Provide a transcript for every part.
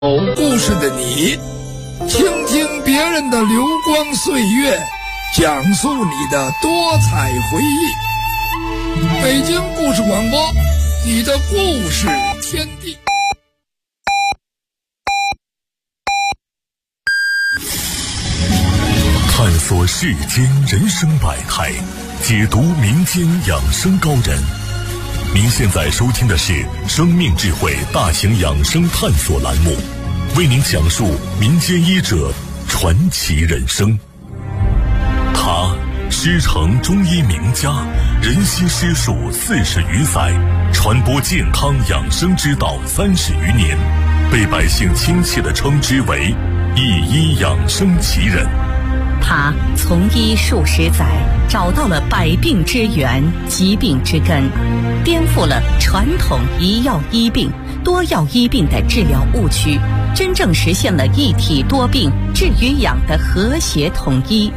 故事的你，倾听别人的流光岁月，讲述你的多彩回忆。北京故事广播，你的故事天地。 探索世间人生百态，解读民间养生高人。您现在收听的是生命智慧大型养生探索栏目，为您讲述民间医者传奇人生。他师承中医名家，人心师术40余载，传播健康养生之道30余年，被百姓亲切地称之为一医养生奇人。 他从医数十载，找到了百病之源、疾病之根，颠覆了传统一药医病、多药医病的治疗误区，真正实现了一体多病治与养的和谐统一。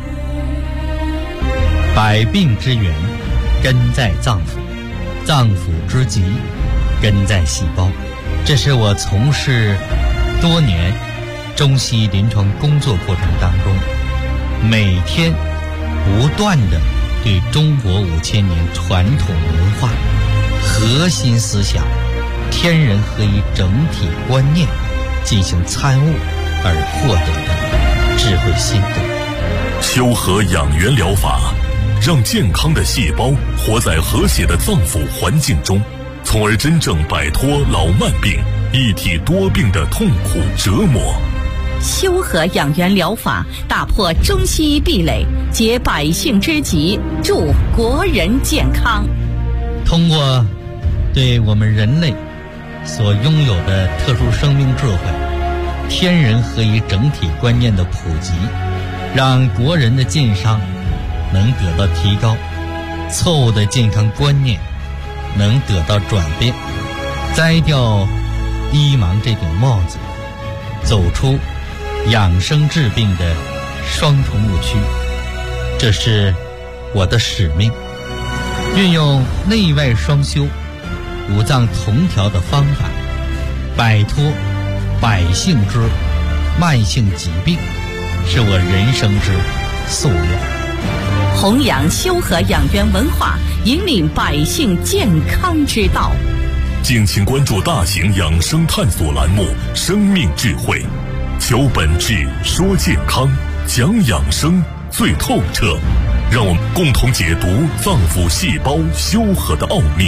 百病之源根在脏腑，脏腑之疾根在细胞。这是我从事多年中西医临床工作过程当中，每天不断地对中国5000年传统文化、核心思想、天人合一整体观念进行参悟而获得的智慧心得。 修和养元疗法，让健康的细胞活在和谐的脏腑环境中，从而真正摆脱老慢病、一体多病的痛苦折磨。 修和养元疗法打破中西医壁垒，解百姓之急，助国人健康。 通过对我们人类所拥有的特殊生命智慧、天人合一整体观念的普及，让国人的健康能得到提高，错误的健康观念能得到转变，摘掉医盲这顶帽子，走出养生治病的双重误区。这是我的使命，运用内外双修、五脏同调的方法，摆脱百姓之慢性疾病，是我人生之夙愿。 弘扬修和养元文化，引领百姓健康之道。 敬请关注大型养生探索栏目《生命智慧》，求本质，说健康，讲养生最透彻，让我们共同解读脏腑细胞修和的奥秘。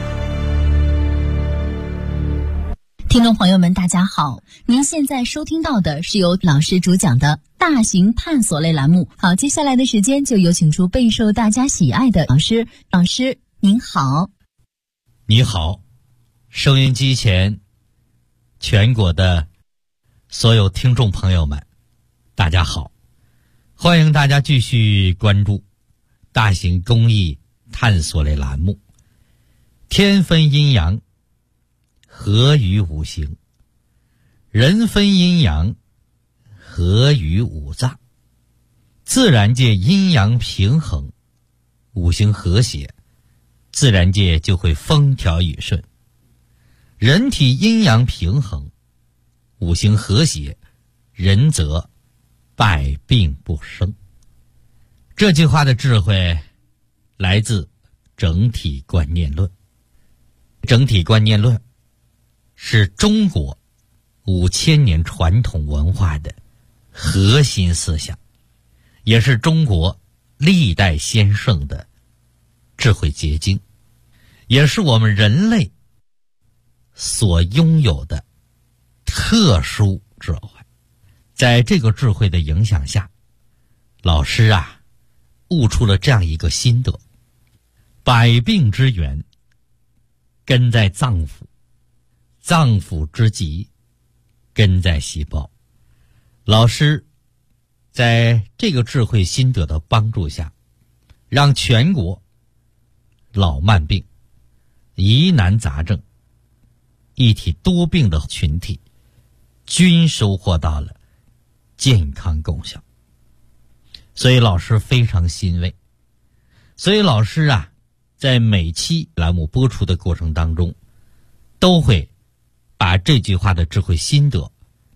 听众朋友们大家好，您现在收听到的是由老师主讲的大型探索类栏目。好，接下来的时间就有请出备受大家喜爱的老师。老师您好。 你好，收音机前全国的所有听众朋友们大家好，欢迎大家继续关注大型公益探索类栏目。天分阴阳，合于五行；人分阴阳，合于五脏。自然界阴阳平衡，五行和谐，自然界就会风调雨顺。人体阴阳平衡，五行和谐，人则百病不生。这句话的智慧来自整体观念论。整体观念论是中国5000年传统文化的核心思想，也是中国历代先圣的智慧结晶，也是我们人类所拥有的特殊智慧。在这个智慧的影响下，老师悟出了这样一个心得：百病之源根在脏腑，脏腑之疾根在细胞。老师在这个智慧心得的帮助下，让全国老慢病、疑难杂症、一体多病的群体均收获到了健康功效。所以老师非常欣慰。所以老师在每期栏目播出的过程当中，都会把这句话的智慧心得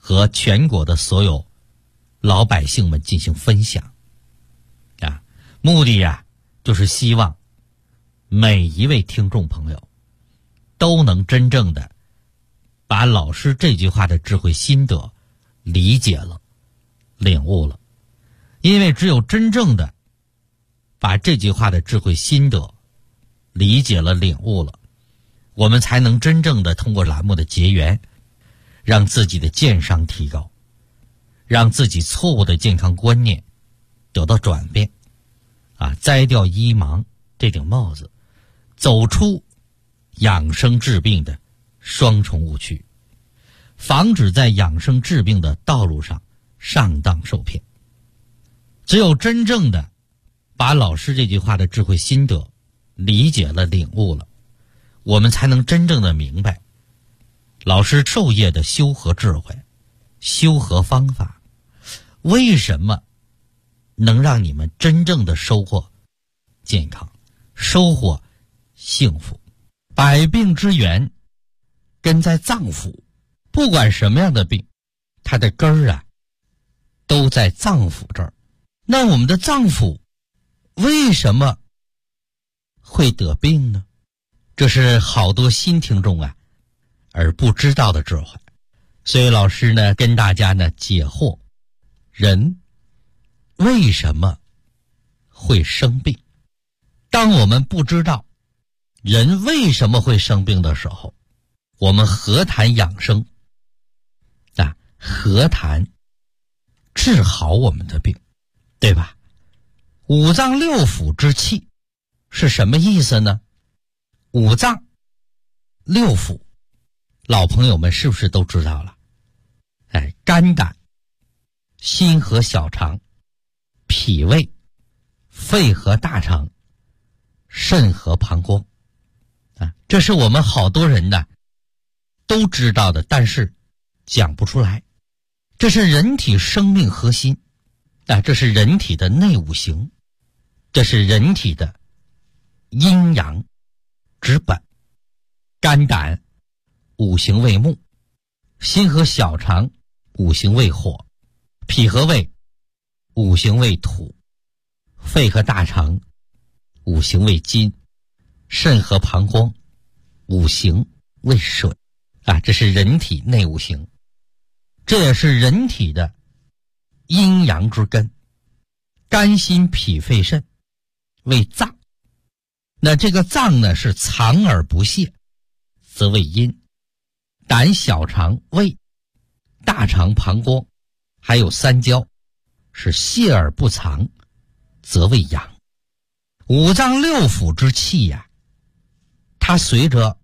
和全国的所有老百姓们进行分享啊，目的啊就是希望每一位听众朋友都能真正的把老师这句话的智慧心得理解了、领悟了。因为只有真正的把这句话的智慧心得理解了、领悟了，我们才能真正的通过栏目的结缘，让自己的健商提高，让自己错误的健康观念得到转变啊，摘掉医盲这顶帽子，走出养生治病的双重误区，防止在养生治病的道路上上当受骗。只有真正的把老师这句话的智慧心得理解了、领悟了，我们才能真正的明白老师授业的修和智慧、修和方法，为什么能让你们真正的收获健康、收获幸福。百病之源根在脏腑，不管什么样的病，它的根儿啊都在脏腑这儿。那我们的脏腑为什么会得病呢？这是好多新听众啊而不知道的智慧。所以老师呢跟大家呢解惑，人为什么会生病。当我们不知道人为什么会生病的时候，我们何谈养生啊？何谈治好我们的病，对吧？五脏六腑之气是什么意思呢？五脏六腑老朋友们是不是都知道了？肝胆、心和小肠、脾胃、肺和大肠、肾和膀胱啊，这是我们好多人呢都知道的，但是讲不出来。这是人体生命核心啊，这是人体的内五行，这是人体的阴阳之本。肝胆五行为木，心和小肠五行为火，脾和胃五行为土，肺和大肠五行为金，肾和膀胱五行为水啊，这是人体内五行，这也是人体的阴阳之根。肝心脾肺肾为脏，那这个脏呢是藏而不泄，则为阴。胆小肠胃大肠膀胱还有三焦是泄而不藏，则为阳。五脏六腑之气呀，它随着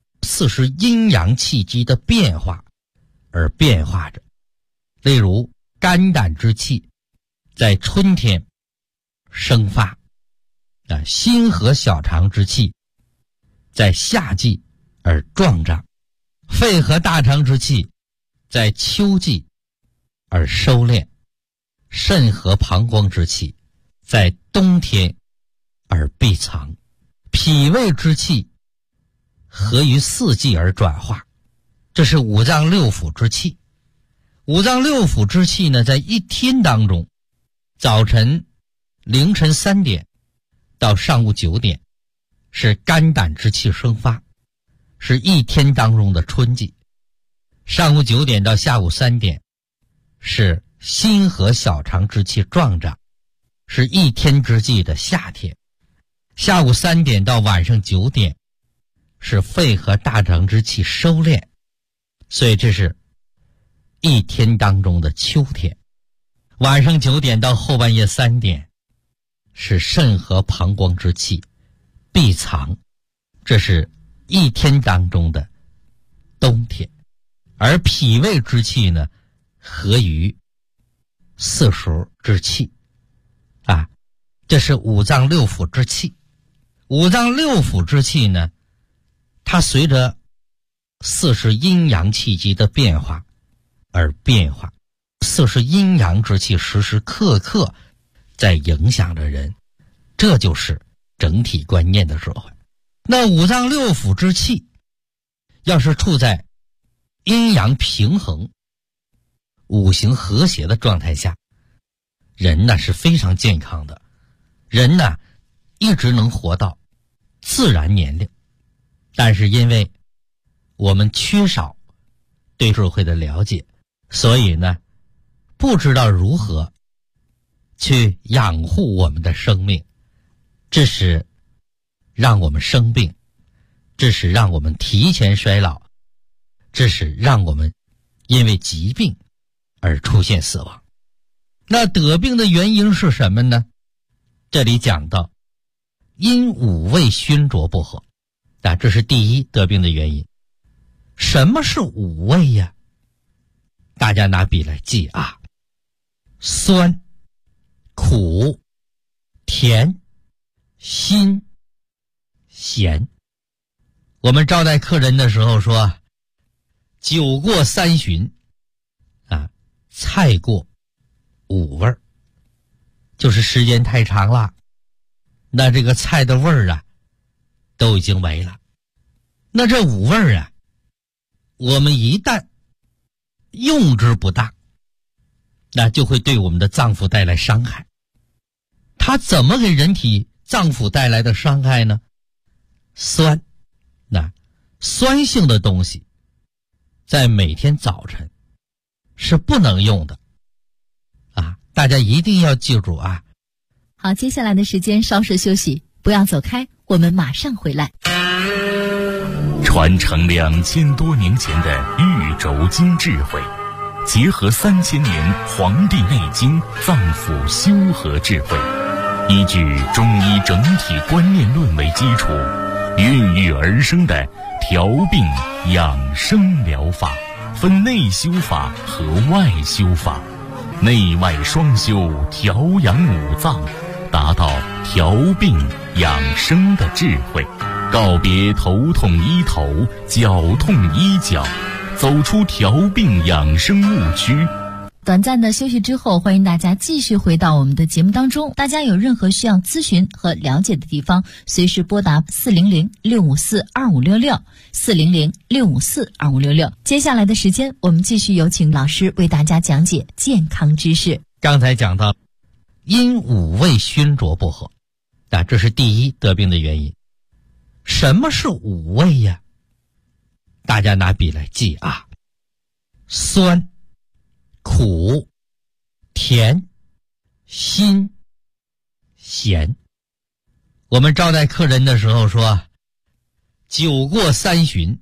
40阴阳气机的变化而变化着。例如肝胆之气在春天生发啊，心和小肠之气在夏季而壮长，肺和大肠之气在秋季而收敛，肾和膀胱之气在冬天而闭藏，脾胃之气合于四季而转化，这是五脏六腑之气。五脏六腑之气呢，在一天当中，早晨凌晨3点到上午9点是肝胆之气生发，是一天当中的春季；上午9点到下午3点是心和小肠之气壮长，是一天之计的夏天；下午3点到晚上9点是肺和大肠之气收敛，所以这是一天当中的秋天。晚上9点到后半夜3点是肾和膀胱之气闭藏，这是一天当中的冬天。而脾胃之气呢，合于四时之气啊，这是五脏六腑之气。五脏六腑之气呢，它随着40阴阳气机的变化而变化，40阴阳之气时时刻刻在影响着人，这就是整体观念的智慧。那五脏六腑之气要是处在阴阳平衡五行和谐的状态下，人呢是非常健康的，人呢一直能活到自然年龄。但是因为我们缺少对智慧的了解，所以呢不知道如何去养护我们的生命，这是让我们生病，这是让我们提前衰老，这是让我们因为疾病而出现死亡。那得病的原因是什么呢？这里讲到因五味熏灼不和，这是第一得病的原因。什么是五味呀？大家拿笔来记啊，酸、苦、甜、辛、咸。我们招待客人的时候说，酒过三巡菜过五味儿，就是时间太长了，那这个菜的味儿都已经没了。那这五味儿我们一旦用之不当，那就会对我们的脏腑带来伤害。它怎么给人体脏腑带来的伤害呢？酸，那酸性的东西在每天早晨是不能用的大家一定要记住啊。 好，接下来的时间稍事休息，不要走开，我们马上回来。 传承2000多年前的玉轴经智慧，结合3000年《黄帝内经》脏腑修和智慧，依据中医整体观念论为基础，孕育而生的调病养生疗法，分内修法和外修法，内外双修，调养五脏，达到调病养生的智慧，告别头痛医头，脚痛医脚，走出调病养生误区。 短暂的休息之后，欢迎大家继续回到我们的节目当中。大家有任何需要咨询和了解的地方，随时拨打400-654-2566 400-654-2566。接下来的时间，我们继续有请老师为大家讲解健康知识。 刚才讲到因五味熏灼不和，这是第一得病的原因。什么是五味呀？大家拿笔来记啊，酸、苦、甜、辛、咸。我们招待客人的时候说，酒过三巡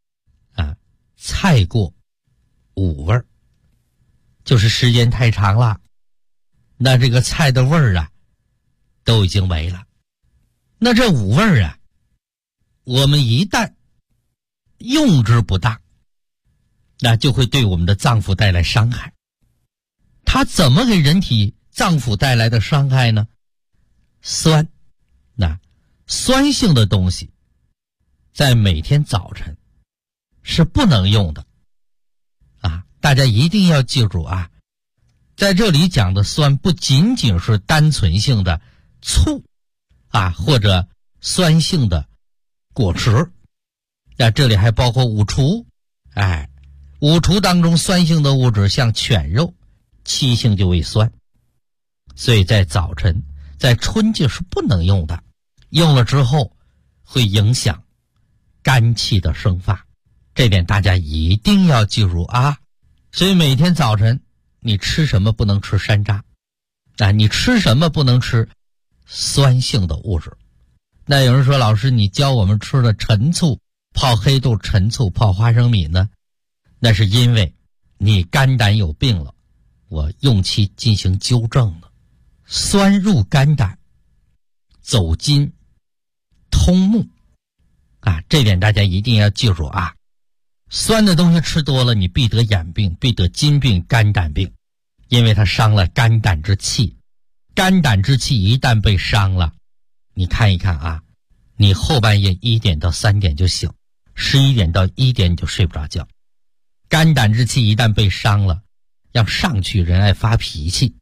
菜过五味儿，就是时间太长了，那这个菜的味儿都已经没了。那这五味儿我们一旦用之不当，那就会对我们的脏腑带来伤害。它怎么给人体脏腑带来的伤害呢？酸，那酸性的东西在每天早晨是不能用的大家一定要记住啊。在这里讲的酸不仅仅是单纯性的醋或者酸性的果汁，这里还包括五厨五厨当中酸性的物质像犬肉，七性就为酸，所以在早晨在春季是不能用的，用了之后会影响肝气的生发，这点大家一定要记住啊。所以每天早晨你吃什么不能吃山楂你吃什么不能吃酸性的物质。那有人说，老师你教我们吃的陈醋，泡黑豆陈醋，泡花生米呢？那是因为你肝胆有病了，我用其进行纠正了。酸入肝胆，走筋通目这点大家一定要记住啊。酸的东西吃多了，你必得眼病，必得筋病、肝胆病，因为它伤了肝胆之气。肝胆之气一旦被伤了，你看一看你后半夜1点到3点就醒，11点到1点你就睡不着觉。肝胆之气一旦被伤了，要上去人爱发脾气，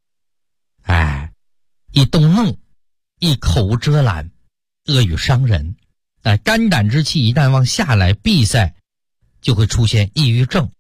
一动怒，一口无遮拦，恶语伤人。肝胆之气一旦往下来闭塞，就会出现抑郁症，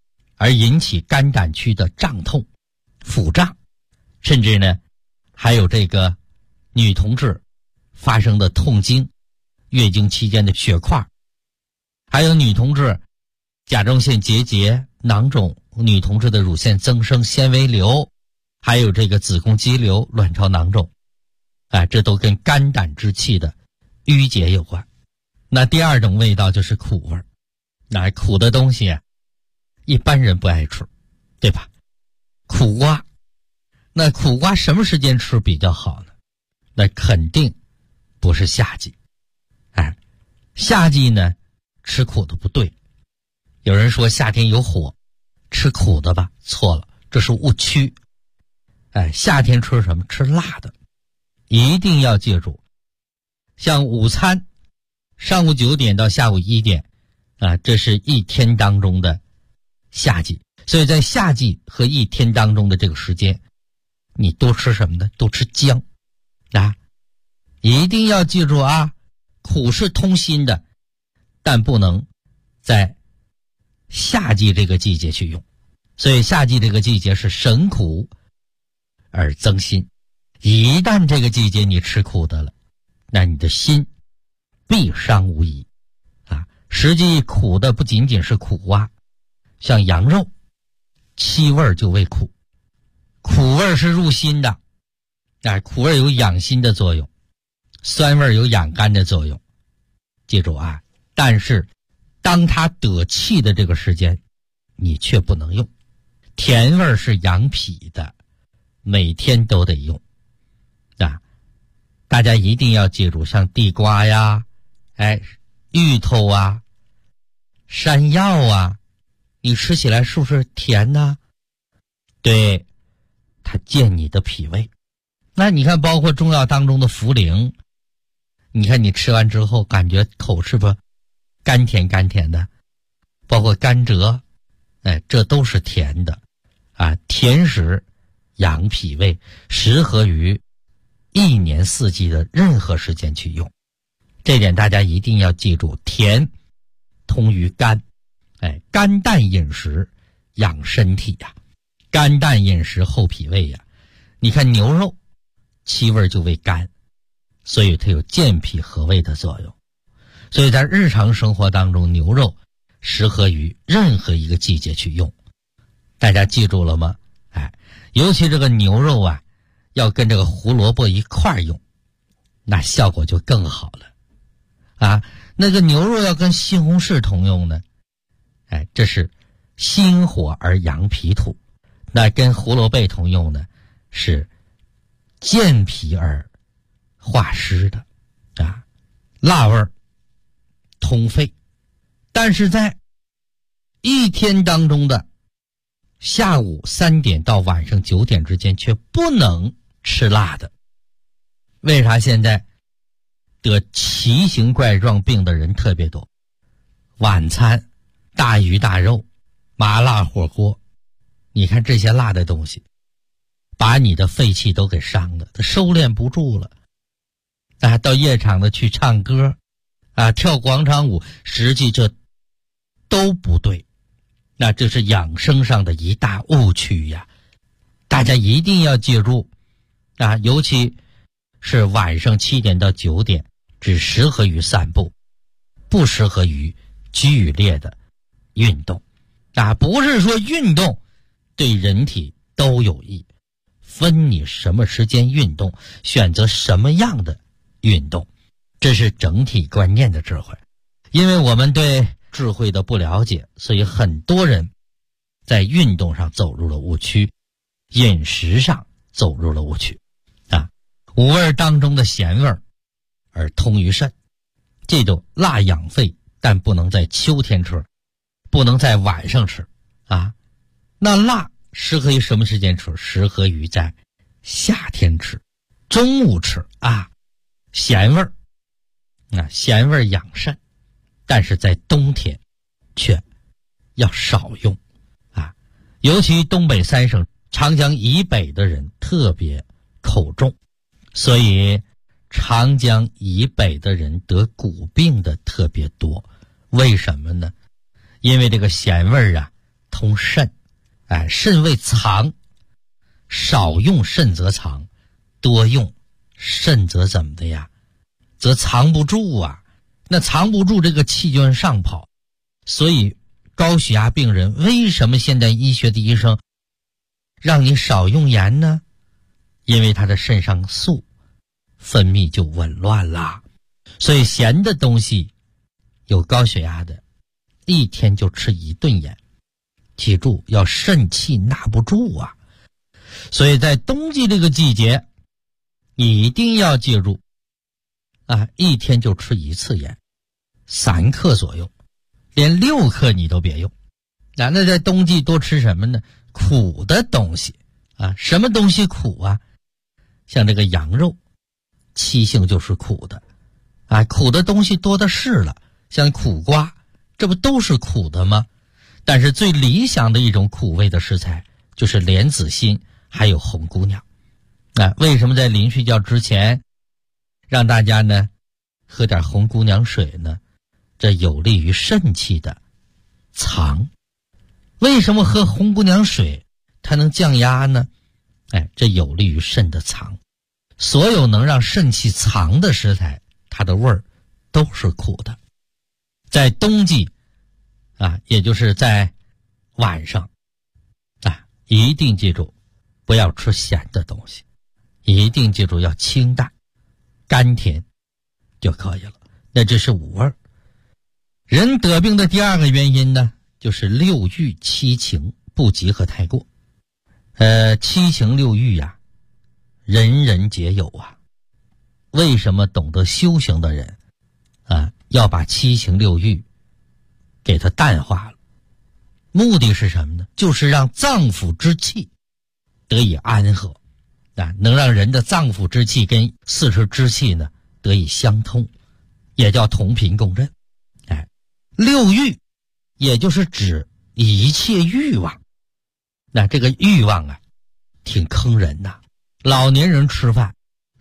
而引起肝胆区的胀痛、腹胀，甚至呢还有这个女同志发生的痛经、月经期间的血块，还有女同志甲状腺结节、囊肿，女同志的乳腺增生、纤维瘤，还有这个子宫肌瘤、卵巢囊肿，这都跟肝胆之气的淤结有关。那第二种味道就是苦味儿，那苦的东西一般人不爱吃，对吧？苦瓜，那苦瓜什么时间吃比较好呢？那肯定不是夏季。夏季呢吃苦的不对。有人说夏天有火，吃苦的吧，错了，这是误区。夏天吃什么？吃辣的。一定要记住，像午餐上午9点到下午1点这是一天当中的夏季，所以在夏季和一天当中的这个时间，你多吃什么呢？多吃姜一定要记住苦是通心的，但不能在夏季这个季节去用。所以夏季这个季节是省苦而增心，一旦这个季节你吃苦的了，那你的心必伤无疑实际苦的不仅仅是苦瓜，像羊肉七味就为苦，苦味是入心的苦味有养心的作用，酸味有养肝的作用。记住但是当它得气的这个时间你却不能用。甜味是养脾的，每天都得用大家一定要记住，像地瓜呀芋头山药你吃起来是不是甜呢？对，它健你的脾胃。那你看包括中药当中的茯苓，你看你吃完之后感觉口是不是甘甜甘甜的，包括甘蔗这都是甜的甜食养脾胃，适合于一年四季的任何时间去用。这点大家一定要记住，甜通于肝肝淡饮食养身体肝淡饮食厚脾胃你看牛肉气味就为甘，所以它有健脾和胃的作用。所以在日常生活当中，牛肉适合于任何一个季节去用。大家记住了吗？尤其这个牛肉要跟这个胡萝卜一块用，那效果就更好了那个牛肉要跟西红柿同用呢这是心火而养脾土。那跟胡萝卜同用呢是健脾而化湿的辣味通肺。但是在一天当中的下午3点到晚上9点之间却不能吃辣的。为啥现在得奇形怪状病的人特别多？晚餐大鱼大肉、麻辣火锅，你看这些辣的东西把你的肺气都给伤了，它收敛不住了到夜场的去唱歌跳广场舞，实际这都不对。那这是养生上的一大误区大家一定要记住尤其是晚上7点到9点只适合于散步，不适合于剧烈的运动不是说运动对人体都有益，分你什么时间运动，选择什么样的运动，这是整体观念的智慧。因为我们对智慧的不了解，所以很多人在运动上走入了误区，饮食上走入了误区五味当中的咸味而通于肾。记住，辣养肺，但不能在秋天吃，不能在晚上吃那辣适合于什么时间吃？适合于在夏天吃，中午吃咸味咸味养肾，但是在冬天却要少用尤其东北3省长江以北的人特别口重，所以长江以北的人得骨病的特别多。为什么呢？因为这个咸味通肾，肾为藏，少用肾则藏，多用肾则怎么的呀？则藏不住啊，那藏不住这个气就往上跑。所以高血压病人为什么现代医学的医生让你少用盐呢？因为他的肾上素分泌就紊乱啦。所以咸的东西，有高血压的一天就吃1顿盐，记住要肾气纳不住啊。所以在冬季这个季节，你一定要记住一天就吃1次盐，3克左右，连6克你都别用。那在冬季多吃什么呢？苦的东西什么东西苦啊？像这个羊肉，七性就是苦的苦的东西多的是了，像苦瓜，这不都是苦的吗？但是最理想的一种苦味的食材就是莲子心还有红姑娘。为什么在临睡觉之前让大家呢喝点红姑娘水呢？这有利于肾气的藏。为什么喝红姑娘水它能降压呢？这有利于肾的藏。所有能让肾气藏的食材，它的味儿都是苦的。在冬季也就是在晚上一定记住不要吃咸的东西，一定记住要清淡甘甜就可以了。那这是五味。人得病的第2个原因呢，就是6欲7情不及和太过。7情6欲人人皆有为什么懂得修行的人要把7情6欲给它淡化了？目的是什么呢？就是让脏腑之气得以安和能让人的脏腑之气跟四肢之气呢得以相通，也叫同频共振。6欲也就是指一切欲望。那这个欲望挺坑人的。老年人吃饭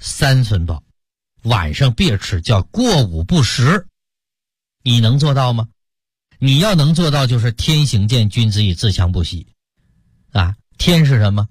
3寸饱，晚上别吃，叫过午不食。你能做到吗？你要能做到，就是天行健，君子以自强不息天是什么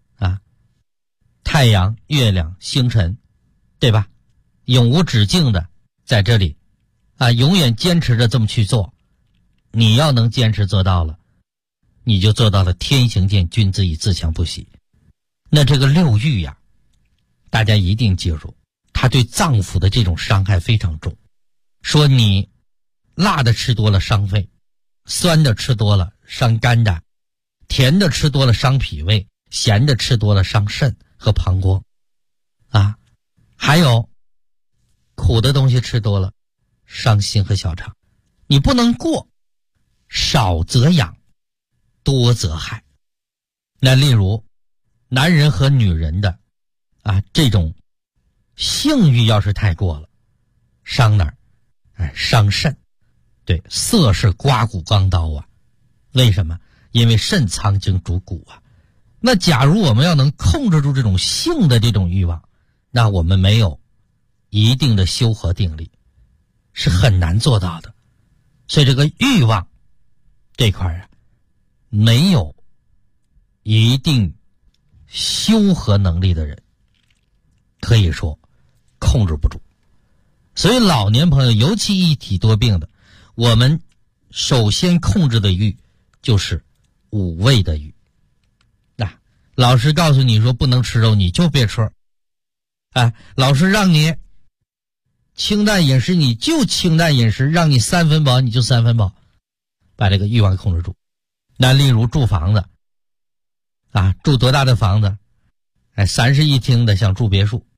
太阳、月亮、星辰，对吧？永无止境的在这里永远坚持着这么去做。你要能坚持做到了，你就做到了天行健，君子以自强不息。那这个6欲大家一定记住，它对脏腑的这种伤害非常重。说你辣的吃多了伤肺，酸的吃多了伤肝胆，甜的吃多了伤脾胃，咸的吃多了伤肾和膀胱还有苦的东西吃多了伤心和小肠。你不能过，少则养，多则害。那例如男人和女人的这种性欲要是太过了，伤哪儿？伤肾。对，色是刮骨钢刀为什么？因为肾藏精主骨那假如我们要能控制住这种性的这种欲望，那我们没有一定的修和定力，是很难做到的。所以这个欲望这块没有一定修和能力的人，可以说控制不住。所以老年朋友，尤其一体多病的，我们首先控制的欲就是5味的欲。老师告诉你说不能吃肉，你就别吃。老师让你清淡饮食，你就清淡饮食，让你3分饱你就3分饱，把这个欲望控制住。那例如住房子住多大的房子？3室1厅的想住别墅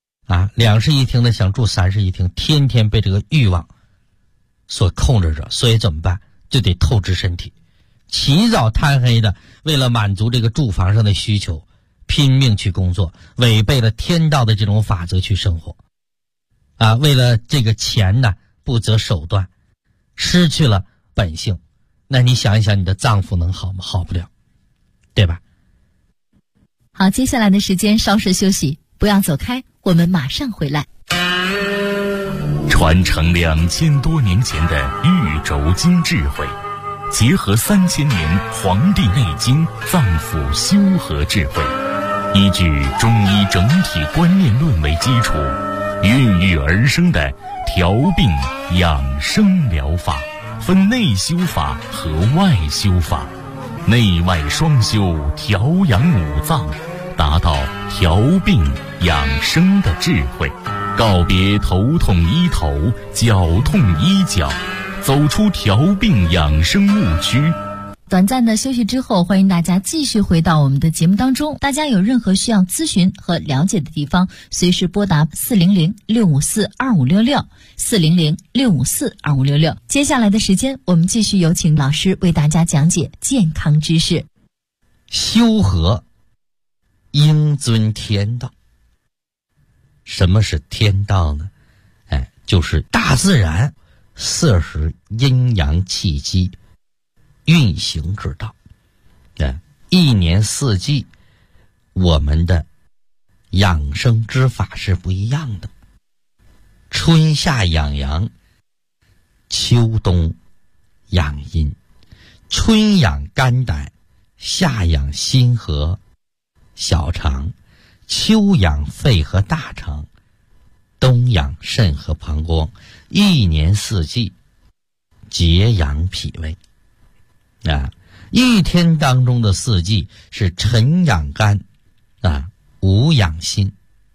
2室1厅的想住3室1厅，天天被这个欲望所控制着。所以怎么办？就得透支身体，起早贪黑的为了满足这个住房上的需求拼命去工作，违背了天道的这种法则去生活为了这个钱不择手段，失去了本性。那你想一想，你的脏腑能好吗？好不了，对吧？ 好，接下来的时间稍事休息，不要走开，我们马上回来。 传承2000多年前的玉轴经智慧， 结合3000年《黄帝内经》脏腑修和智慧，依据中医整体观念论为基础，孕育而生的调病养生疗法，分内修法和外修法，内外双修，调养五脏，达到调病养生的智慧，告别头痛医头，脚痛医脚，走出调病养生误区。 短暂的休息之后，欢迎大家继续回到我们的节目当中。大家有任何需要咨询和了解的地方，随时拨打400-654-2566 400-654-2566。接下来的时间，我们继续有请老师为大家讲解健康知识。 修和应遵天道。什么是天道呢？就是大自然40时阴阳气机运行之道。一年四季我们的养生之法是不一样的。春夏养阳，秋冬养阴。春养肝胆，夏养心和小肠，秋养肺和大肠，冬养肾和膀胱。一年四季节养脾胃。一天当中的四季是晨养肝，午养心，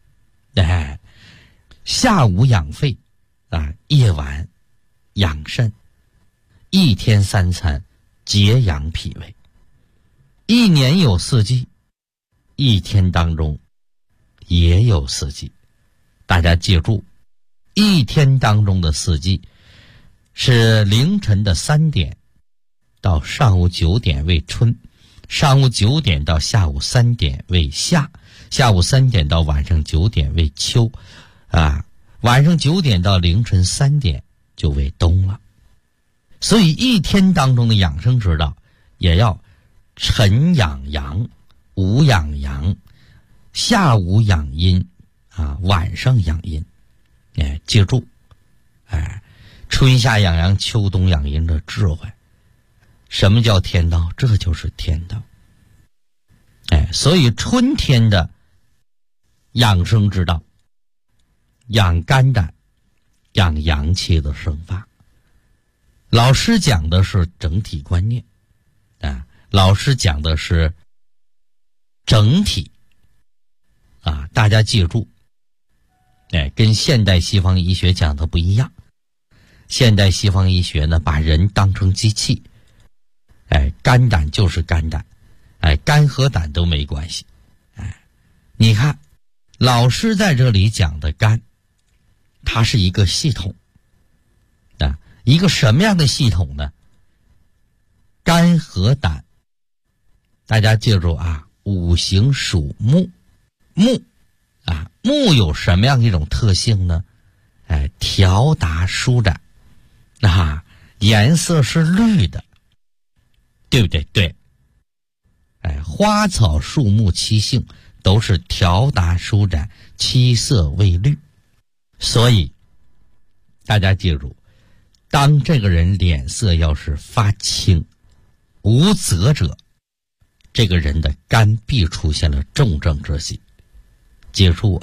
下午养肺，夜晚养肾。一天3餐节养脾胃。一年有四季，一天当中也有四季。大家记住，一天当中的四季是凌晨的3点到上午9点为春，上午9点到下午3点为夏，下午3点到晚上9点为秋，晚上9点到凌晨3点就为冬了。所以一天当中的养生之道也要晨养阳，午养阳，下午养阴，晚上养阴。记住，春夏养阳，秋冬养阴的智慧。什么叫天道？这就是天道。所以春天的养生之道，养肝胆，养阳气的生发。老师讲的是整体观念，老师讲的是整体，大家记住，跟现代西方医学讲的不一样。现代西方医学呢，把人当成机器，肝胆就是肝胆，肝和胆都没关系。你看，老师在这里讲的肝，它是一个系统，一个什么样的系统呢？肝和胆，大家记住五行属木，木有什么样一种特性呢？条达舒展，颜色是绿的，对不对？对。花草树木七性都是条达舒展，七色为绿。所以大家记住，当这个人脸色要是发青无泽者，这个人的肝必出现了重症之喜。记住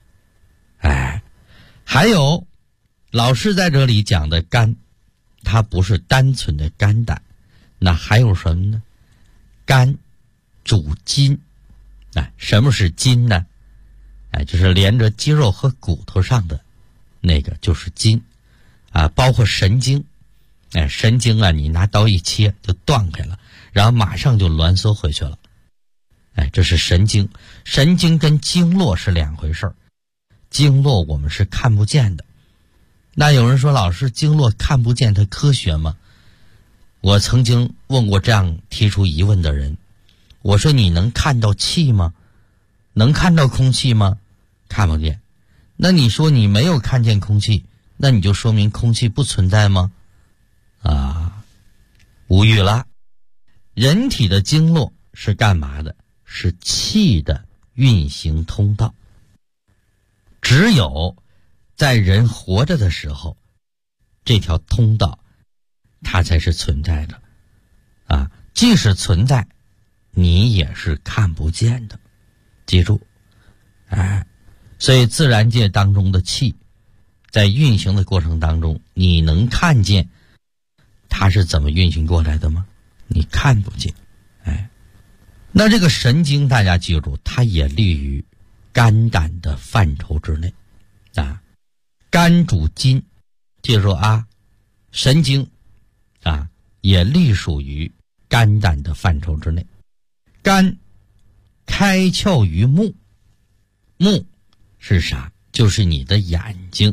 还有老师在这里讲的肝，它不是单纯的肝胆，那还有什么呢？肝主筋。什么是筋呢？就是连着肌肉和骨头上的那个就是筋，包括神经。神经你拿刀一切就断开了，然后马上就挛缩回去了。这是神经。神经跟经络是两回事儿，经络我们是看不见的。那有人说，老师，经络看不见它科学吗？我曾经问过这样提出疑问的人，我说你能看到气吗？能看到空气吗？看不见。那你说你没有看见空气，那你就说明空气不存在吗？无语了。人体的经络是干嘛的？是气的运行通道。只有在人活着的时候，这条通道它才是存在的。 啊，即使存在，你也是看不见的。记住，所以自然界当中的气，在运行的过程当中，你能看见它是怎么运行过来的吗？你看不见。那这个神经大家记住，它也立于肝胆的范畴之内啊。肝主筋，记住啊，神经啊也隶属于肝胆的范畴之内。肝开窍于目，目是啥？就是你的眼睛。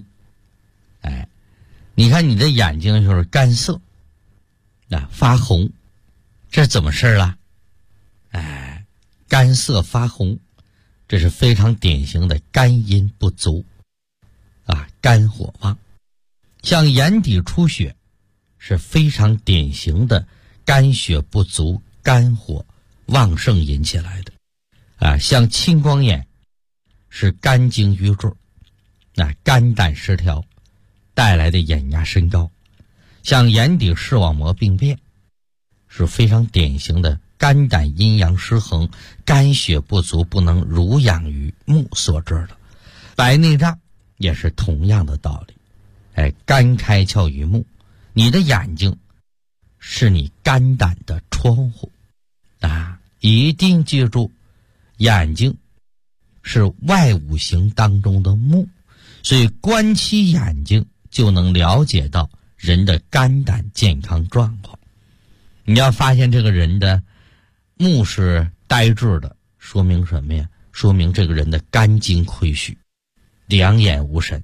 你看你的眼睛就是干涩发红，这怎么事了？干涩发红，这是非常典型的肝阴不足肝火旺。像眼底出血是非常典型的肝血不足、肝火旺盛引起来的像青光眼是肝经瘀滞肝胆失调带来的眼压升高。像眼底视网膜病变是非常典型的肝胆阴阳失衡、肝血不足不能濡养于目所致的。白内障也是同样的道理。肝开窍于目，你的眼睛是你肝胆的窗户一定记住，眼睛是外五行当中的目，所以观其眼睛就能了解到人的肝胆健康状况。你要发现这个人的目是呆滞的，说明什么呀？说明这个人的肝经亏虚，两眼无神。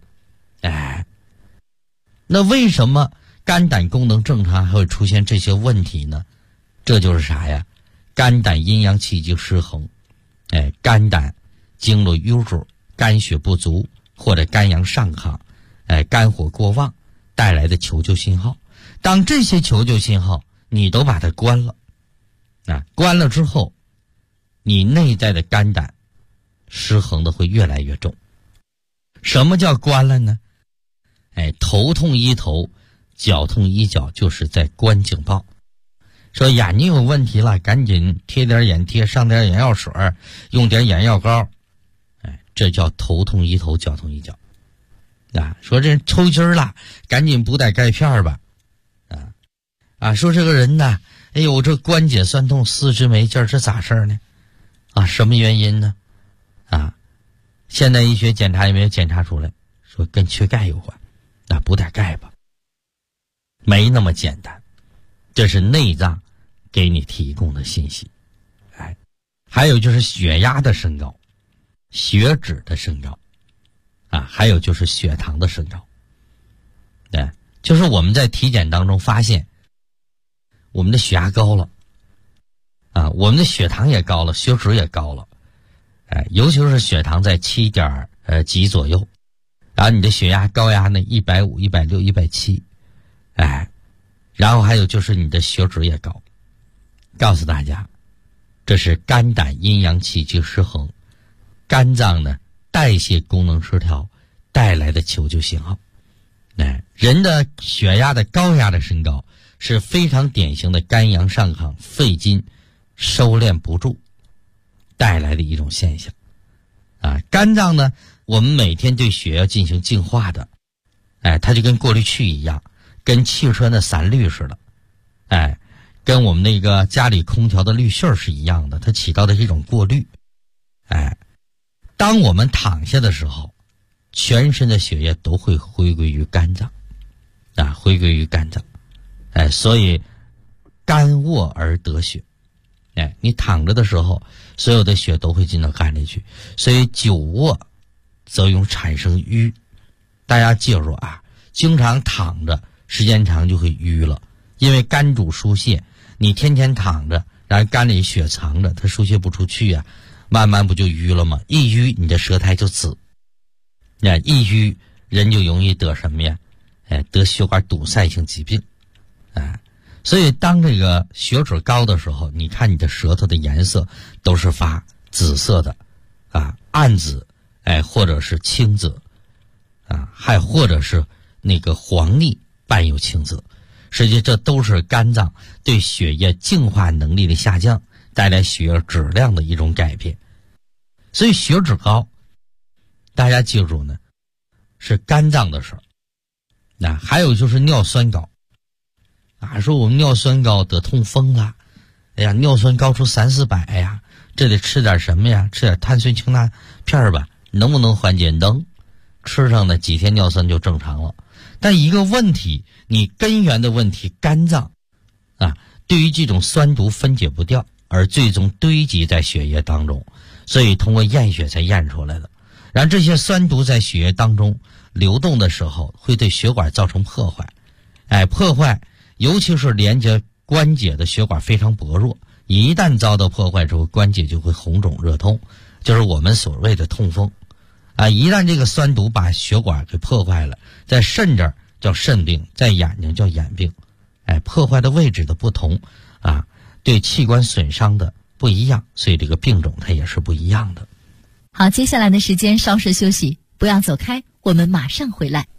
那为什么肝胆功能正常还会出现这些问题呢？这就是啥呀？肝胆阴阳气机失衡，肝胆经络瘀滞，肝血不足，或者肝阳上亢，肝火过旺带来的求救信号。当这些求救信号你都把它关了关了之后，你内在的肝胆失衡的会越来越重。什么叫关了呢？头痛医头，脚痛医脚，就是在关警报。说眼睛有问题了，赶紧贴点眼贴，上点眼药水，用点眼药膏。这叫头痛医头，脚痛医脚。说这抽筋了，赶紧补点钙片吧。说这个人呢，这关节酸痛，四肢没劲儿，这咋事呢？什么原因呢？现代医学检查也没有检查出来，说跟缺钙有关，补点钙吧。没那么简单，这是内脏给你提供的信息。还有就是血压的升高，血脂的升高，还有就是血糖的升高。就是我们在体检当中发现，我们的血压高了，我们的血糖也高了，血脂也高了，尤其是血糖在7点几左右，然后你的血压高压呢150、160、170，然后还有就是你的血脂也高。告诉大家，这是肝胆阴阳气机失衡，肝脏呢代谢功能失调带来的求救信号。人的血压的高压的升高是非常典型的肝阳上亢、肺经收敛不住带来的一种现象。肝脏呢，我们每天对血要进行净化的，它就跟过滤器一样，跟汽车的散滤似的，跟我们那个家里空调的滤芯是一样的，它起到的是一种过滤。当我们躺下的时候，全身的血液都会回归于肝脏，回归于肝脏。所以肝卧而得血。你躺着的时候，所有的血都会进到肝里去，所以久卧则容易产生瘀。大家记住经常躺着时间长就会瘀了，因为肝主疏泄，你天天躺着，然后肝里血藏着，它疏泄不出去慢慢不就瘀了吗？一瘀你的舌苔就紫，一瘀人就容易得什么呀？得血管堵塞性疾病。所以当这个血脂高的时候，你看你的舌头的颜色都是发紫色的暗紫，或者是青紫，还或者是那个黄腻伴有青紫， 实际这都是肝脏对血液净化能力的下降带来血液质量的一种改变。所以血脂高，大家记住呢，是肝脏的事儿。那还有就是尿酸高说我们尿酸高得痛风了，哎呀，尿酸高出300-400呀，这得吃点什么呀？吃点碳酸氢钠片吧，能不能缓解？能，吃上的几天尿酸就正常了。但一个问题，你根源的问题，肝脏对于这种酸毒分解不掉，而最终堆积在血液当中，所以通过验血才验出来的。然后这些酸毒在血液当中流动的时候，会对血管造成破坏。破坏尤其是连接关节的血管非常薄弱，一旦遭到破坏之后，关节就会红肿热痛，就是我们所谓的痛风。一旦这个酸毒把血管给破坏了，在肾这儿叫肾病，在眼睛叫眼病。破坏的位置的不同对器官损伤的不一样，所以这个病种它也是不一样的。 好，接下来的时间稍事休息，不要走开，我们马上回来。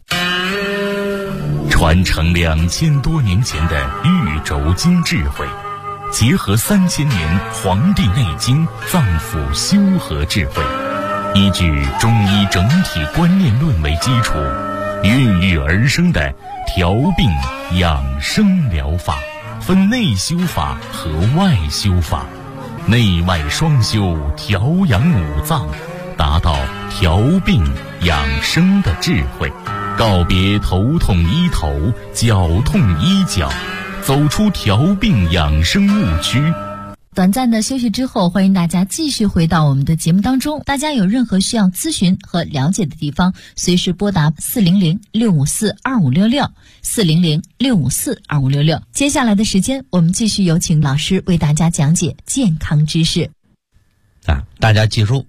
传承2000多年前的玉轴经智慧，结合3000年《黄帝内经》脏腑修和智慧，依据中医整体观念论为基础，孕育而生的调病养生疗法，分内修法和外修法，内外双修，调养五脏，达到调病养生的智慧，告别头痛医头，脚痛医脚，走出调病养生误区。 短暂的休息之后，欢迎大家继续回到我们的节目当中。大家有任何需要咨询和了解的地方，随时拨打400-654-2566 400-654-2566。接下来的时间，我们继续有请老师为大家讲解健康知识。 大家记住，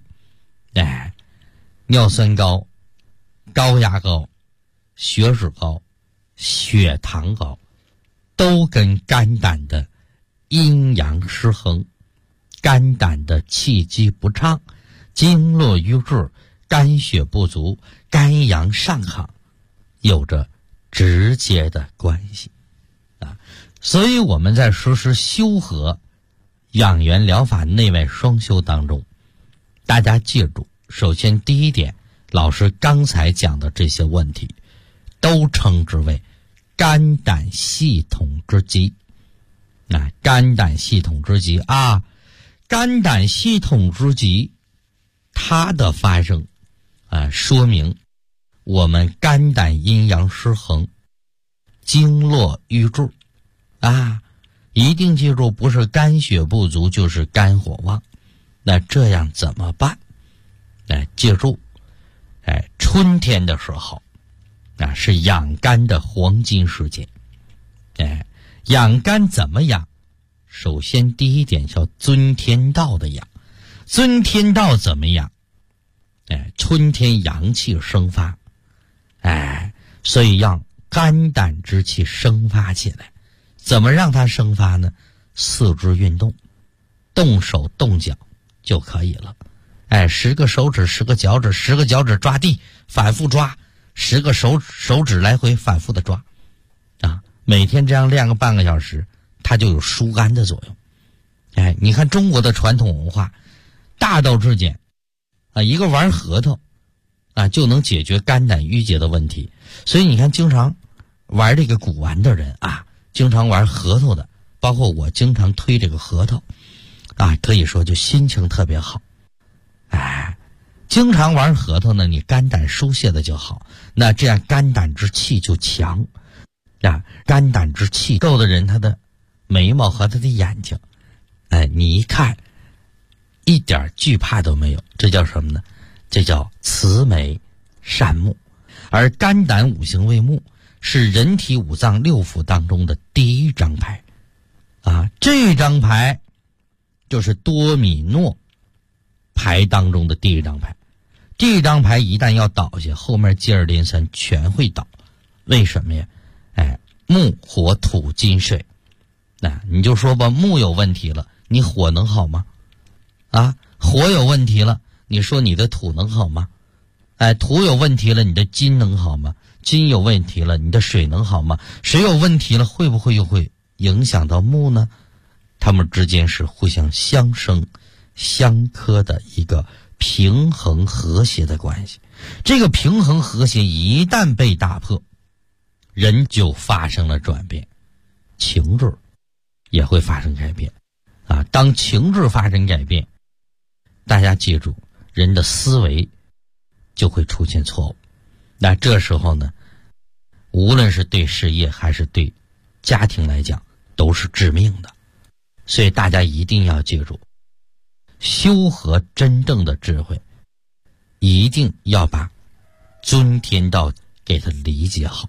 尿酸高、高压高、血脂高、血糖高，都跟肝胆的阴阳失衡、肝胆的气机不畅、经络瘀滞、肝血不足、肝阳上亢有着直接的关系所以我们在实施修和养元疗法内外双修当中，大家记住，首先第一点，老师刚才讲的这些问题都称之为肝胆系统之疾。肝胆系统之疾肝胆系统之疾它的发生说明我们肝胆阴阳失衡，经络瘀滞一定记住，不是肝血不足就是肝火旺。那这样怎么办？记住春天的时候是养肝的黄金时间。养肝怎么养？首先第一点叫遵天道的养。遵天道怎么养？春天阳气生发，所以让肝胆之气生发起来。怎么让它生发呢？四肢运动，动手动脚就可以了。10个手指10个脚趾10个脚趾抓地，反复抓，10个手指来回反复的抓每天这样练个半个小时，它就有疏肝的作用。你看中国的传统文化大道至简一个玩核桃就能解决肝胆郁结的问题。所以你看经常玩这个古玩的人经常玩核桃的，包括我经常推这个核桃可以说就心情特别好。经常玩核桃呢，你肝胆疏泄的就好，那这样肝胆之气就强肝胆之气够的人，他的眉毛和他的眼睛你一看一点惧怕都没有，这叫什么呢？这叫慈眉善目。而肝胆五行为目，是人体五脏六腑当中的第一张牌这张牌就是多米诺牌当中的第一张牌。这张牌一旦要倒下，后面接二连三全会倒。为什么呀？木火土金水你就说吧，木有问题了，你火能好吗？火有问题了，你说你的土能好吗？ 土有问题了，你的金能好吗？金有问题了，你的水能好吗？水有问题了，会不会又会影响到木呢？它们之间是互相相生相克的一个平衡和谐的关系。这个平衡和谐一旦被打破，人就发生了转变，情志也会发生改变当情志发生改变，大家记住，人的思维就会出现错误。那这时候呢，无论是对事业还是对家庭来讲，都是致命的。所以大家一定要记住，修和真正的智慧，一定要把尊天道给它理解好。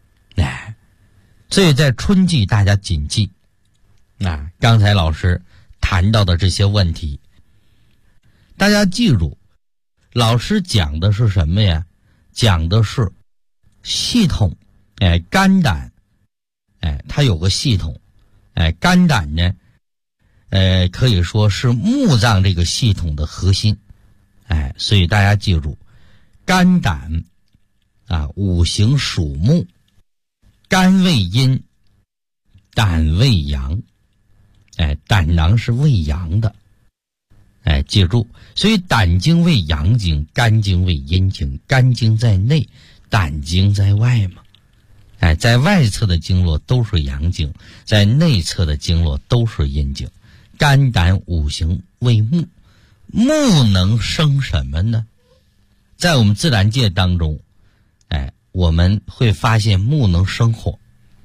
所以在春季大家谨记刚才老师谈到的这些问题，大家记住，老师讲的是什么呀？讲的是系统。肝胆它有个系统。肝胆呢可以说是木脏这个系统的核心。所以大家记住，肝胆五行属木，肝为阴，胆为阳。胆囊是为阳的。记住，所以胆经为阳经，肝经为阴经。肝经在内，胆经在外嘛。在外侧的经络都是阳经，在内侧的经络都是阴经。肝胆五行为木，木能生什么呢？在我们自然界当中，我们会发现木能生火。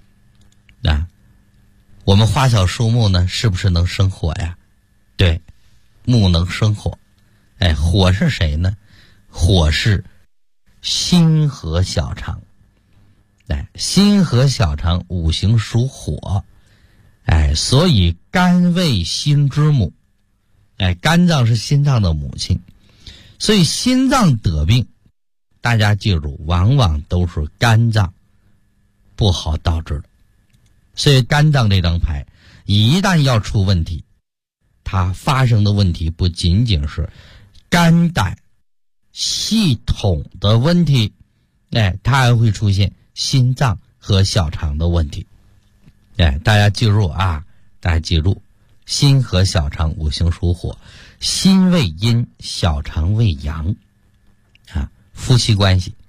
我们花草树木呢，是不是能生火呀？对，木能生火。火是谁呢？火是心和小肠。心和小肠五行属火。所以肝为心之母。肝脏是心脏的母亲。所以心脏得病，大家记住，往往都是肝脏不好导致的。所以肝脏这张牌一旦要出问题，它发生的问题不仅仅是肝胆系统的问题，它还会出现心脏和小肠的问题。大家记住大家记住，心和小肠五行属火，心为阴，小肠为阳。夫妻关系。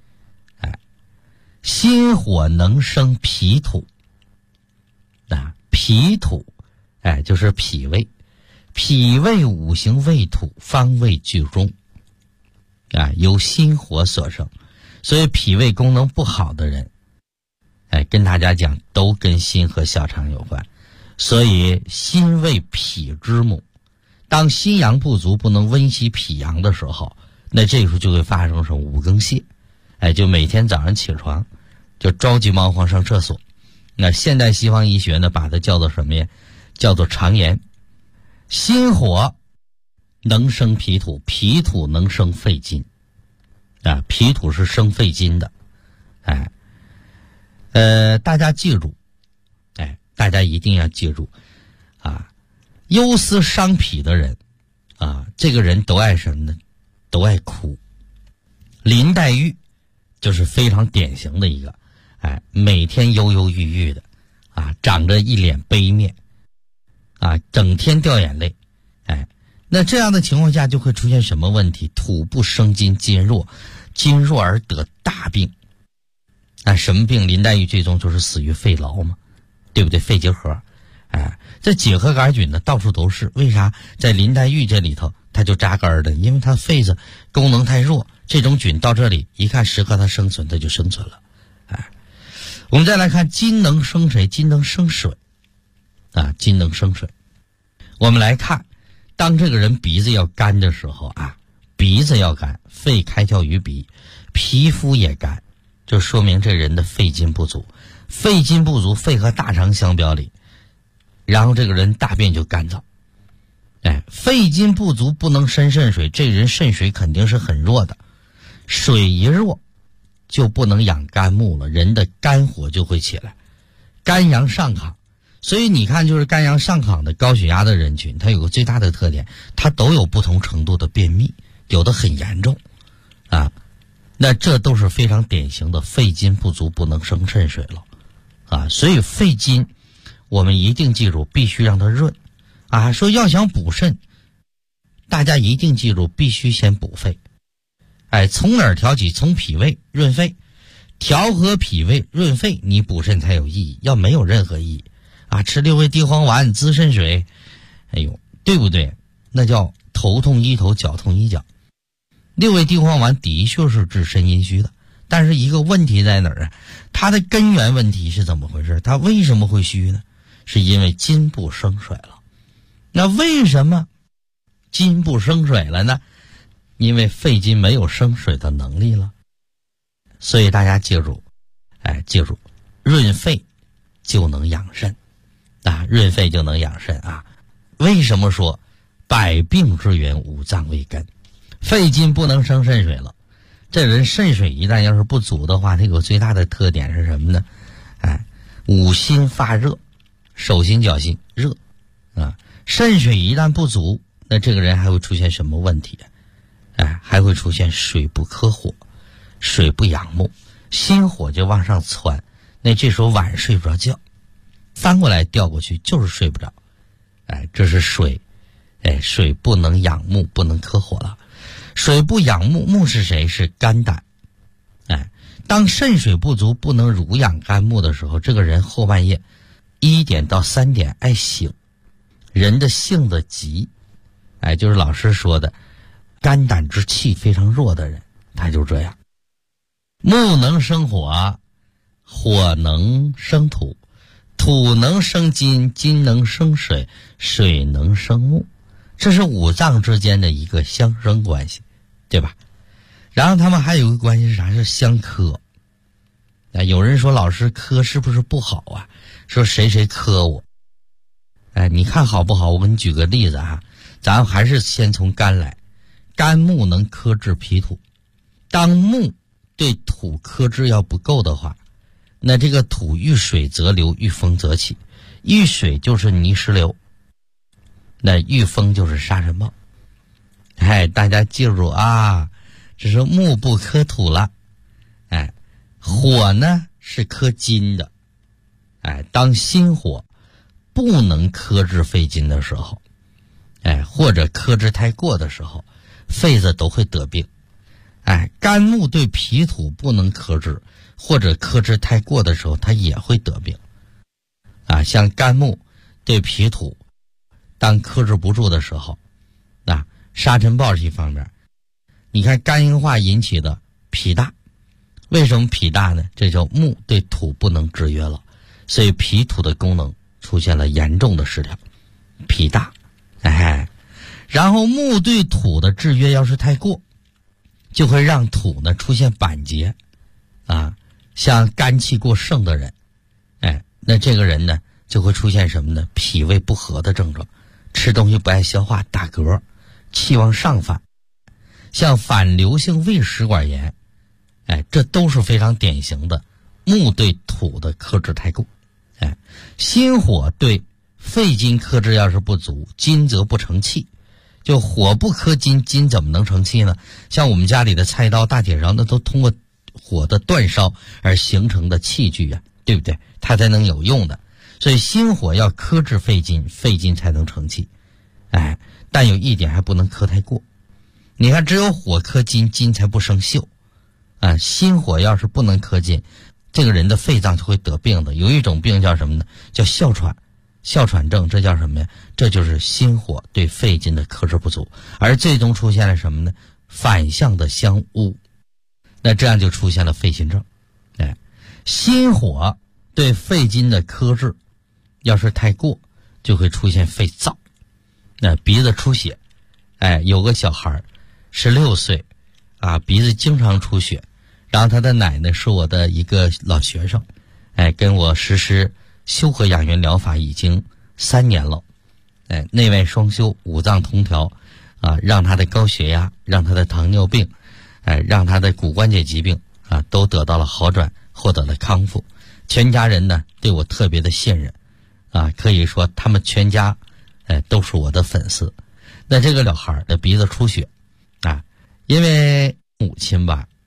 心火能生脾土。脾土就是脾胃。脾胃五行为土，方位居中。由心火所生。所以脾胃功能不好的人，跟大家讲，都跟心和小肠有关。所以心为脾之母，当心阳不足，不能温习脾阳的时候，那这时候就会发生什么五更泻。就每天早上起床就着急忙慌上厕所。那现代西方医学呢，把它叫做什么呀？叫做肠炎。心火能生脾土，脾土能生肺金。脾土是生肺金的。大家记住，大家一定要记住忧思伤脾的人这个人都爱什么呢？都爱哭。林黛玉就是非常典型的一个，每天忧忧郁郁的长着一脸悲面整天掉眼泪。那这样的情况下就会出现什么问题？土不生金，金弱，金弱而得大病。什么病？林黛玉最终就是死于肺痨嘛，对不对？肺结核。这结核杆菌呢到处都是，为啥在林黛玉这里头它就扎根的？因为它肺子功能太弱，这种菌到这里一看适合它生存，它就生存了。我们再来看金能生谁？金能生水。金能生水。我们来看，当这个人鼻子要干的时候鼻子要干，肺开窍于鼻，皮肤也干，就说明这人的肺金不足。肺金不足，肺和大肠相表里，然后这个人大便就干燥。肺金不足不能生肾水，这人肾水肯定是很弱的。水一弱就不能养肝木了，人的肝火就会起来，肝阳上亢。所以你看，就是肝阳上亢的高血压的人群，它有个最大的特点，它都有不同程度的便秘，有的很严重那这都是非常典型的肺金不足不能生肾水了啊。所以肺金我们一定记住，必须让它润啊。说要想补肾，大家一定记住，必须先补肺。从哪儿调起？从脾胃润肺，调和脾胃润肺，你补肾才有意义，要没有任何意义啊！吃6味地黄丸滋肾水，对不对？那叫头痛医头，脚痛医脚。6味地黄丸的确是治肾阴虚的，但是一个问题在哪儿啊？它的根源问题是怎么回事？它为什么会虚呢？是因为金不生水了。那为什么金不生水了呢？因为肺金没有生水的能力了。所以大家记住，记住，润肺就能养肾啊，润肺就能养肾啊。为什么说百病之源五脏为根？肺金不能生肾水了，这人肾水一旦要是不足的话，他有最大的特点是什么呢？五心发热，手心脚心热啊。肾水一旦不足，那这个人还会出现什么问题？还会出现水不克火，水不养目，心火就往上窜，那这时候晚上睡不着觉，翻过来调过去就是睡不着。这是水，水不能养目，不能克火了。水不养目，目是谁？是肝胆。当肾水不足，不能濡养肝木的时候，这个人后半夜1点到3点爱醒，人的性子急，就是老师说的肝胆之气非常弱的人，他就这样。木能生火，火能生土，土能生金，金能生水，水能生木，这是五脏之间的一个相生关系，对吧？然后他们还有一个关系是啥？是相克。有人说老师克是不是不好啊？说谁谁克我。你看好不好？我给你举个例子啊，咱还是先从肝来。肝木能克制脾土，当木对土克制要不够的话，那这个土遇水则流，遇风则起，遇水就是泥石流，那遇风就是沙尘暴。大家记住啊，这是木不克土了。火呢是克金的。当心火不能克制肺金的时候，或者克制太过的时候，肺子都会得病。肝木对脾土不能克制，或者克制太过的时候，它也会得病。像肝木对脾土当克制不住的时候，沙尘暴是一方面。你看肝硬化引起的脾大，为什么脾大呢？这叫木对土不能制约了，所以脾土的功能出现了严重的失调，脾大。然后木对土的制约要是太过，就会让土呢出现板结像肝气过盛的人，那这个人呢就会出现什么呢？脾胃不和的症状，吃东西不爱消化，打嗝，气往上反，像反流性胃食管炎，这都是非常典型的木对土的克制太过。心火对肺金克制要是不足，金则不成气。就火不克金，金怎么能成气呢？像我们家里的菜刀、大铁勺，那都通过火的煅烧而形成的器具啊，对不对？它才能有用的。所以心火要克制肺金，肺金才能成气。但有一点还不能克太过。你看，只有火克金，金才不生锈。心火要是不能克金，这个人的肺脏就会得病的。有一种病叫什么呢？叫哮喘。哮喘症，这叫什么呀？这就是心火对肺金的克制不足，而最终出现了什么呢？反向的相污，那这样就出现了肺心症。心火对肺金的克制要是太过，就会出现肺燥，鼻子出血。有个小孩16岁鼻子经常出血，然后他的奶奶是我的一个老学生，跟我实施修和养元疗法已经3年了，内外双修，五脏同调，让他的高血压，让他的糖尿病，让他的骨关节疾病都得到了好转，获得了康复。全家人呢对我特别的信任，可以说他们全家都是我的粉丝。那这个小孩的鼻子出血因为母亲吧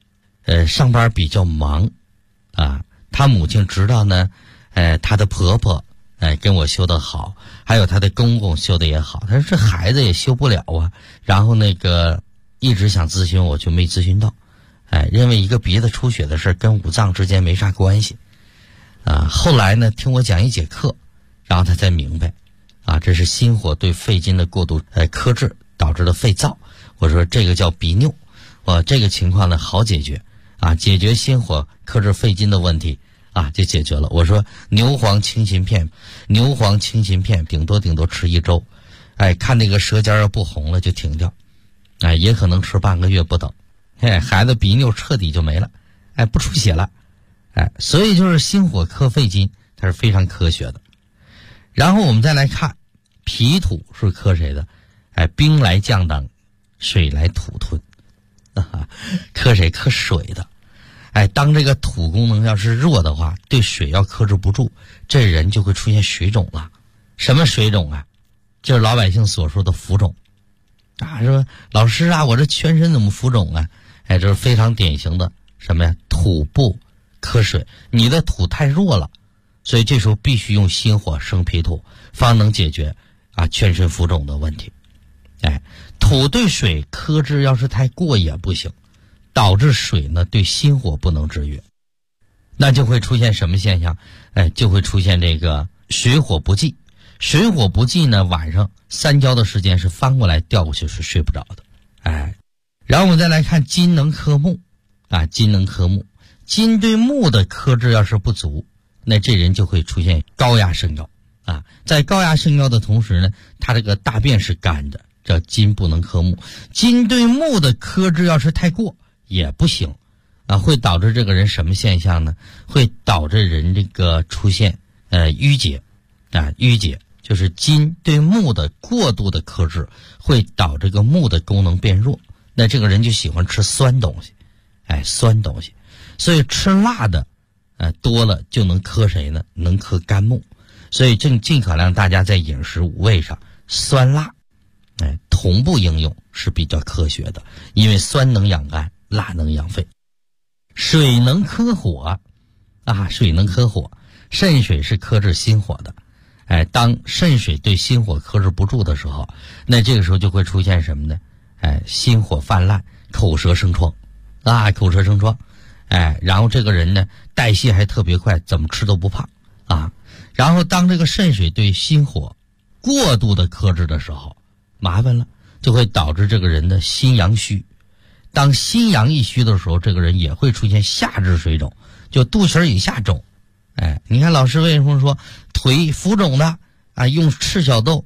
上班比较忙啊。他母亲知道呢，他的婆婆跟我修得好，还有他的公公修得也好，他说这孩子也修不了啊。然后一直想咨询我，就没咨询到，认为一个鼻子出血的事跟五脏之间没啥关系啊。后来呢，听我讲一节课，然后他才明白啊，这是心火对肺经的过度克制导致的肺燥。我说这个叫鼻衄，这个情况呢好解决啊，解决心火克制肺经的问题啊，就解决了。我说牛黄清心片顶多吃1周，看那个舌尖要不红了就停掉，也可能吃半个月不等，孩子鼻衄彻底就没了，不出血了，所以就是心火克肺经，它是非常科学的。然后我们再来看脾土是克谁的？兵来将挡，水来土吞，克谁？克水的。当这个土功能要是弱的话，对水要克制不住，这人就会出现水肿了。什么水肿啊？就是老百姓所说的浮肿啊。说老师啊，我这全身怎么浮肿啊？这是非常典型的什么呀？土不克水，你的土太弱了，所以这时候必须用心火生脾土，方能解决全身浮肿的问题。土对水克制要是太过也不行，导致水呢对心火不能制约，那就会出现什么现象？就会出现这个水火不济。水火不济呢，晚上3觉的时间是翻过来调过去是睡不着的。然后我们再来看金能克木金能克木，金对木的克制要是不足，那这人就会出现高压升高在高压升高的同时呢，他这个大便是干的，叫金不能克木。金对木的克制要是太过也不行会导致这个人什么现象呢？会导致人这个出现淤结淤结就是金对木的过度的克制，会导致这个木的功能变弱，那这个人就喜欢吃酸东西酸东西，所以吃辣的多了就能克谁呢？能克肝木。所以尽可量大家在饮食五味上酸辣同步应用是比较科学的，因为酸能养肝，辣能养肺。水能克火水能克火，肾水是克制心火的。当肾水对心火克制不住的时候，那这个时候就会出现什么呢？心火泛滥，口舌生疮口舌生疮。然后这个人呢代谢还特别快，怎么吃都不胖然后当这个肾水对心火过度的克制的时候，麻烦了，就会导致这个人的心阳虚。当心阳一虚的时候，这个人也会出现下肢水肿，就肚脐以下肿。你看老师为什么说腿浮肿的用赤小豆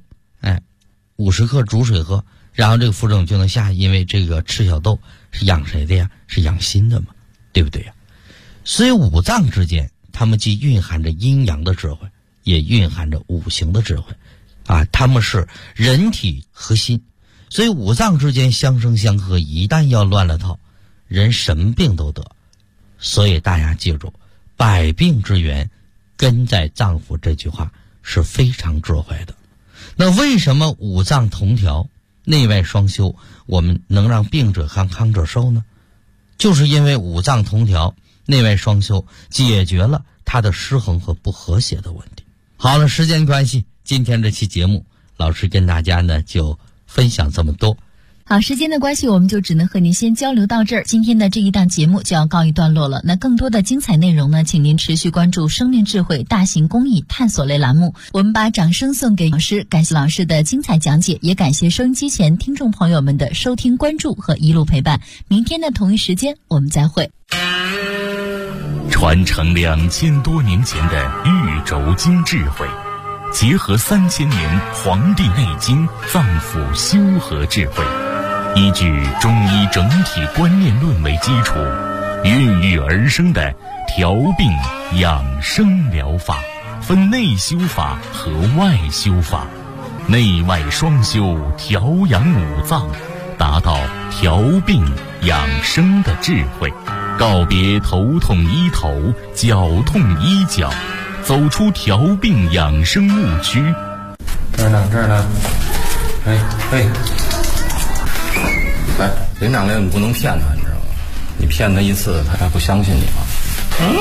50克煮水喝，然后这个浮肿就能下，因为这个赤小豆是养谁的呀？是养心的嘛，对不对呀？所以五脏之间它们既蕴含着阴阳的智慧，也蕴含着五行的智慧它们是人体核心，所以五脏之间相生相克，一旦要乱了套，人什么病都得。所以大家记住，百病之源根在脏腑，这句话是非常智慧的。那为什么五脏同调，内外双修，我们能让病者康，康者寿呢？就是因为五脏同调，内外双修，解决了它的失衡和不和谐的问题。好了，时间关系，今天这期节目老师跟大家呢就分享这么多。 好，时间的关系，我们就只能和您先交流到这儿。今天的这一档节目就要告一段落了。那更多的精彩内容呢，请您持续关注生命智慧大型公益探索类栏目。我们把掌声送给老师，感谢老师的精彩讲解，也感谢收音机前听众朋友们的收听、关注和一路陪伴。明天的同一时间，我们再会。 传承2000多年前的玉轴经智慧，结合3000年《黄帝内经》脏腑修和智慧，依据中医整体观念论为基础，孕育而生的调病养生疗法，分内修法和外修法，内外双修，调养五脏，达到调病养生的智慧，告别头痛医头，脚痛医脚，走出调病养生误区。 这儿呢，来，连长来，你不能骗他，你知道吗？ 你骗他一次，他还不相信你吗？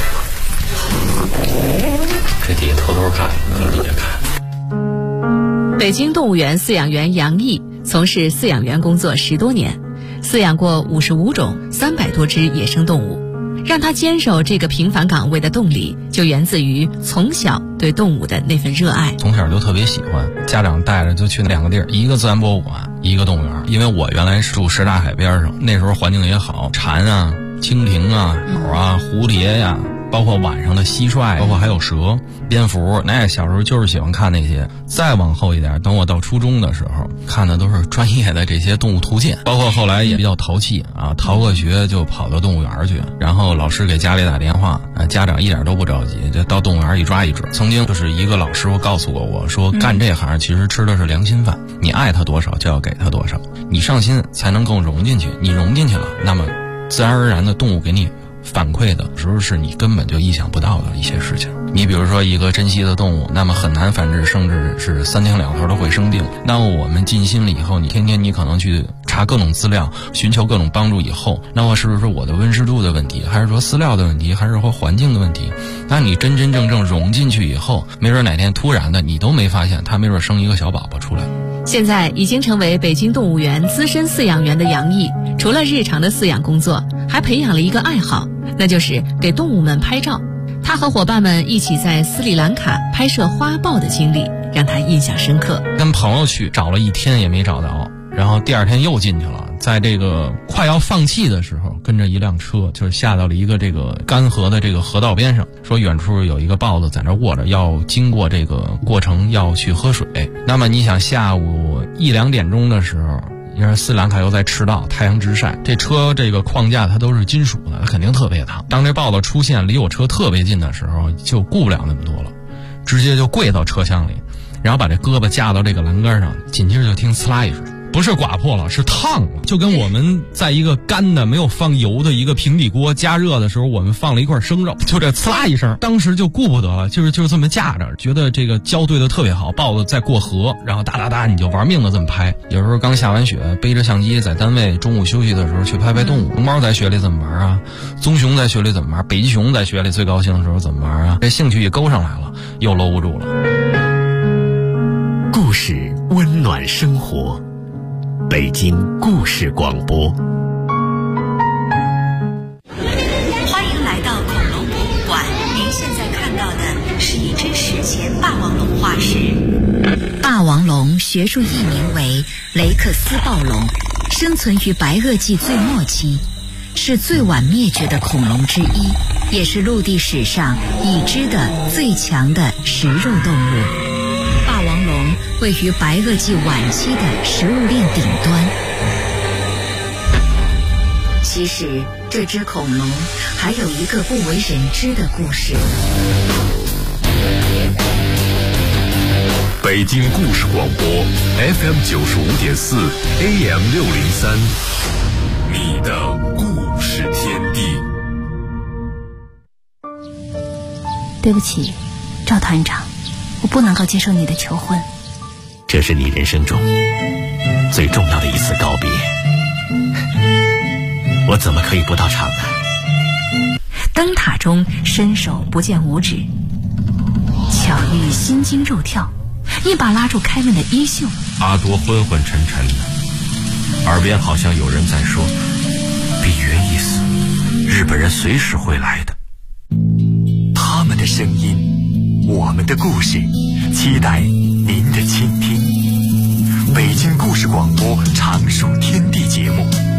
这底下偷偷看，底下看。 北京动物园饲养员杨毅从事饲养员工作10多年，饲养过55种300多只野生动物。让他坚守这个平凡岗位的动力，就源自于从小对动物的那份热爱。 从小就特别喜欢，家长带着就去2个地儿，一个自然博物馆，一个动物园。因为我原来是住什刹海边上，那时候环境也好，蝉啊、蜻蜓啊、鸟啊、蝴蝶呀，包括晚上的蟋蟀，包括还有蛇、蝙蝠，那小时候就是喜欢看那些。再往后一点，等我到初中的时候，看的都是专业的这些动物图鉴，包括后来也比较淘气啊，逃个学就跑到动物园去，然后老师给家里打电话，家长一点都不着急，就到动物园一抓一准。曾经就是一个老师傅告诉过我说，干这行其实吃的是良心饭，你爱他多少就要给他多少，你上心才能更融进去，你融进去了，那么自然而然的动物给你反馈的时候是你根本就意想不到的一些事情。你比如说一个珍稀的动物，那么很难繁殖，甚至是3天2头都会生病。那么我们尽心了以后，你天天你可能去查各种资料，寻求各种帮助以后，那么是不是我的温湿度的问题，还是说饲料的问题，还是说环境的问题？那你真真正正融进去以后，没准哪天突然的你都没发现，它没准生一个小宝宝出来。 现在已经成为北京动物园资深饲养员的杨毅，除了日常的饲养工作，还培养了一个爱好，那就是给动物们拍照。他和伙伴们一起在斯里兰卡拍摄花豹的经历让他印象深刻。 跟朋友去找了1天也没找到，然后第2天又进去了，在这个快要放弃的时候，跟着一辆车就是下到了一个这个干涸的这个河道边上，说远处有一个豹子在那卧着，要经过这个过程要去喝水。那么你想下午1、2点钟的时候，因为斯里兰卡又在赤道，太阳直晒，这车这个框架它都是金属的，它肯定特别烫。当这豹子出现离我车特别近的时候，就顾不了那么多了，直接就跪到车厢里，然后把这胳膊架到这个栏杆上，紧接着就听呲啦一声，不是刮破了，是烫了，就跟我们在一个干的没有放油的一个平底锅加热的时候，我们放了一块生肉，就这呲啦一声，当时就顾不得了，就是这么架着，觉得这个胶对的特别好，豹子在过河，然后哒哒哒你就玩命的这么拍。有时候刚下完雪，背着相机在单位中午休息的时候去拍拍动物，龙猫在雪里怎么玩啊，棕熊在雪里怎么玩，北极熊在雪里最高兴的时候怎么玩啊，这兴趣也勾上来了，又搂不住了。 故事温暖生活，北京故事广播。 欢迎来到恐龙博物馆，您现在看到的是一只史前霸王龙化石。霸王龙学术译名为雷克斯暴龙，生存于白垩纪最末期，是最晚灭绝的恐龙之一，也是陆地史上已知的最强的食肉动物。霸王龙位于白垩纪晚期的食物链顶端。其实，这只恐龙还有一个不为人知的故事。 北京故事广播 FM 95.4 AM 603，你的故事天地。 对不起，赵团长，我不能够接受你的求婚。 这是你人生中最重要的一次告别，我怎么可以不到场呢？ 灯塔中伸手不见五指，巧遇心惊肉跳，一把拉住凯文的衣袖。 阿多昏昏沉沉的，耳边好像有人在说：“比约意思，日本人随时会来的。” 他们的声音，我们的故事，期待您的倾听。北京故事广播常熟天地节目